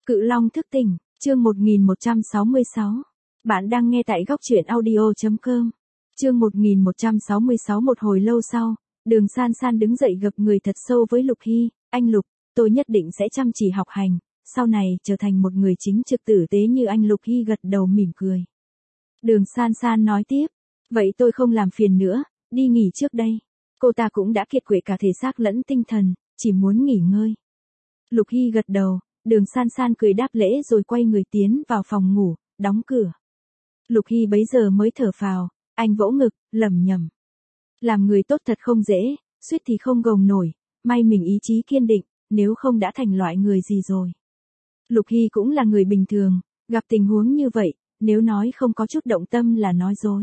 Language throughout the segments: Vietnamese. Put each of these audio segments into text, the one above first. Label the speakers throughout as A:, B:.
A: Cự Long thức tỉnh, chương 1166. Bạn đang nghe tại góc truyện audio.com. Chương 1166. Một hồi lâu sau, Đường San San đứng dậy gập người thật sâu với Lục Hy. Anh Lục, tôi nhất định sẽ chăm chỉ học hành, sau này trở thành một người chính trực tử tế như anh. Lục Hy gật đầu mỉm cười. Đường San San nói tiếp, vậy tôi không làm phiền nữa, đi nghỉ trước đây. Cô ta cũng đã kiệt quệ cả thể xác lẫn tinh thần, chỉ muốn nghỉ ngơi. Lục Hy gật đầu, Đường San San cười đáp lễ rồi quay người tiến vào phòng ngủ, đóng cửa. Lục Hy bấy giờ mới thở phào, anh vỗ ngực, lẩm nhẩm. Làm người tốt thật không dễ, suýt thì không gồng nổi, may mình ý chí kiên định, nếu không đã thành loại người gì rồi. Lục Hy cũng là người bình thường, gặp tình huống như vậy, nếu nói không có chút động tâm là nói dối.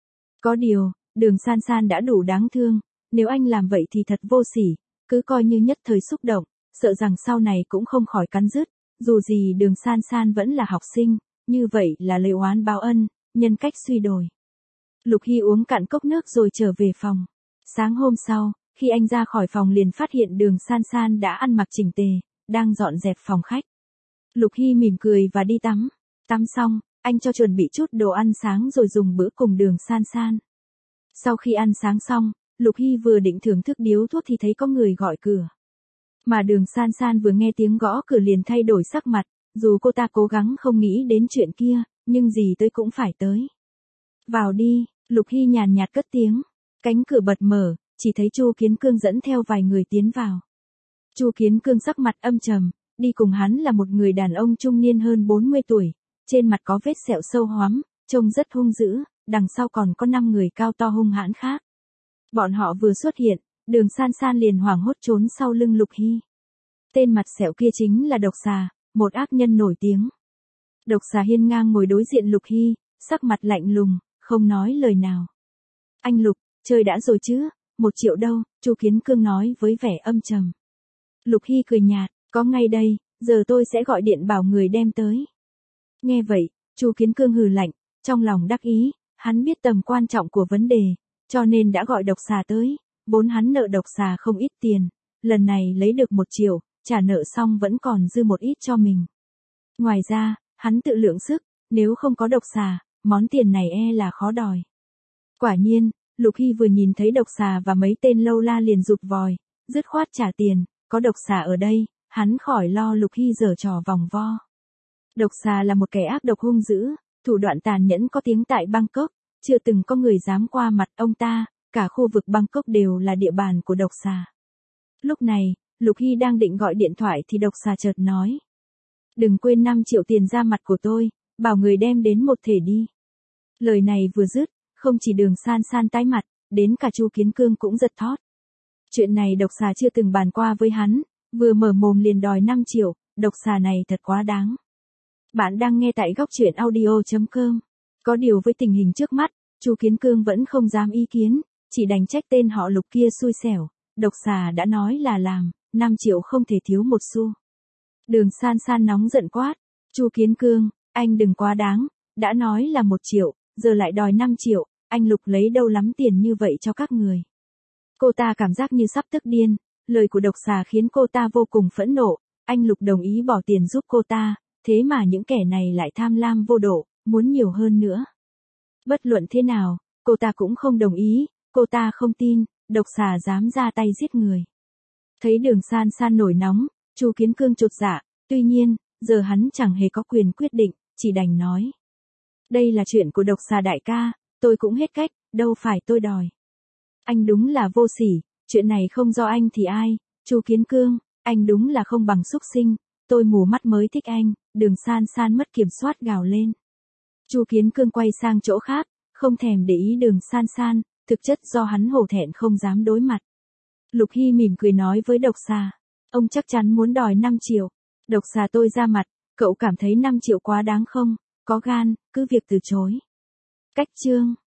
A: Có điều, Đường San San đã đủ đáng thương, nếu anh làm vậy thì thật vô sỉ, cứ coi như nhất thời xúc động, sợ rằng sau này cũng không khỏi cắn rứt, dù gì Đường San San vẫn là học sinh, như vậy là lễ oán báo ân, nhân cách suy đồi. Lục Hy uống cạn cốc nước rồi trở về phòng. Sáng hôm sau, khi anh ra khỏi phòng liền phát hiện Đường San San đã ăn mặc chỉnh tề, đang dọn dẹp phòng khách. Lục Hy mỉm cười và đi tắm. Tắm xong, anh cho chuẩn bị chút đồ ăn sáng rồi dùng bữa cùng Đường San San. Sau khi ăn sáng xong, Lục Hy vừa định thưởng thức điếu thuốc thì thấy có người gọi cửa. Mà Đường San San vừa nghe tiếng gõ cửa liền thay đổi sắc mặt, dù cô ta cố gắng không nghĩ đến chuyện kia, nhưng gì tới cũng phải tới. Vào đi, Lục Hy nhàn nhạt cất tiếng. Cánh cửa bật mở, chỉ thấy Chu Kiến Cương dẫn theo vài người tiến vào. Chu Kiến Cương sắc mặt âm trầm, đi cùng hắn là một người đàn ông trung niên hơn 40 tuổi, trên mặt có vết sẹo sâu hoắm, trông rất hung dữ, đằng sau còn có 5 người cao to hung hãn khác. Bọn họ vừa xuất hiện, Đường San San liền hoảng hốt trốn sau lưng Lục Hy. Tên mặt sẹo kia chính là Độc Xà, một ác nhân nổi tiếng. Độc Xà hiên ngang ngồi đối diện Lục Hy, sắc mặt lạnh lùng, không nói lời nào. Anh Lục, chơi đã rồi chứ, 1 triệu đâu, Chu Kiến Cương nói với vẻ âm trầm. Lục Hy cười nhạt, có ngay đây, giờ tôi sẽ gọi điện bảo người đem tới. Nghe vậy, Chu Kiến Cương hừ lạnh, trong lòng đắc ý, hắn biết tầm quan trọng của vấn đề, cho nên đã gọi Độc Xà tới, vốn hắn nợ Độc Xà không ít tiền, lần này lấy được 1 triệu, trả nợ xong vẫn còn dư một ít cho mình. Ngoài ra, hắn tự lượng sức, nếu không có Độc Xà, món tiền này là khó đòi. Quả nhiên, Lục Hy vừa nhìn thấy Độc Xà và mấy tên lâu la liền rụt vòi, dứt khoát trả tiền, có Độc Xà ở đây, hắn khỏi lo Lục Hy giở trò vòng vo. Độc Xà là một kẻ ác độc hung dữ, thủ đoạn tàn nhẫn có tiếng tại Bangkok, chưa từng có người dám qua mặt ông ta, cả khu vực Bangkok đều là địa bàn của Độc Xà. Lúc này, Lục Hy đang định gọi điện thoại thì Độc Xà chợt nói. Đừng quên 5 triệu tiền ra mặt của tôi, bảo người đem đến một thể đi. Lời này vừa dứt, không chỉ Đường San San tái mặt, đến cả Chu Kiến Cương cũng giật thót. Chuyện này Độc Xà chưa từng bàn qua với hắn, vừa mở mồm liền đòi 5 triệu, Độc Xà này thật quá đáng. Bạn đang nghe tại góc truyện audio.com. Có điều với tình hình trước mắt, Chu Kiến Cương vẫn không dám ý kiến, chỉ đành trách tên họ Lục kia xui xẻo, Độc Xà đã nói là làm, 5 triệu không thể thiếu một xu. Đường San San nóng giận quát, Chu Kiến Cương, anh đừng quá đáng, đã nói là 1 triệu, giờ lại đòi 5 triệu, anh Lục lấy đâu lắm tiền như vậy cho các người. Cô ta cảm giác như sắp tức điên, lời của Độc Xà khiến cô ta vô cùng phẫn nộ, anh Lục đồng ý bỏ tiền giúp cô ta, thế mà những kẻ này lại tham lam vô độ, muốn nhiều hơn nữa. Bất luận thế nào, cô ta cũng không đồng ý, cô ta không tin, Độc Xà dám ra tay giết người. Thấy Đường San San nổi nóng, Chu Kiến Cương chột dạ, tuy nhiên, giờ hắn chẳng hề có quyền quyết định, chỉ đành nói. Đây là chuyện của Độc Xà đại ca, tôi cũng hết cách, đâu phải tôi đòi. Anh đúng là vô sỉ, chuyện này không do anh thì ai, Chu Kiến Cương, anh đúng là không bằng súc sinh, tôi mù mắt mới thích anh, Đường San San mất kiểm soát gào lên. Chu Kiến Cương quay sang chỗ khác, không thèm để ý Đường San San, thực chất do hắn hổ thẹn không dám đối mặt. Lục Hy mỉm cười nói với Độc Xà, ông chắc chắn muốn đòi 5 triệu. Độc Xà tôi ra mặt, cậu cảm thấy 5 triệu quá đáng không? Có gan, cứ việc từ chối. Cách chương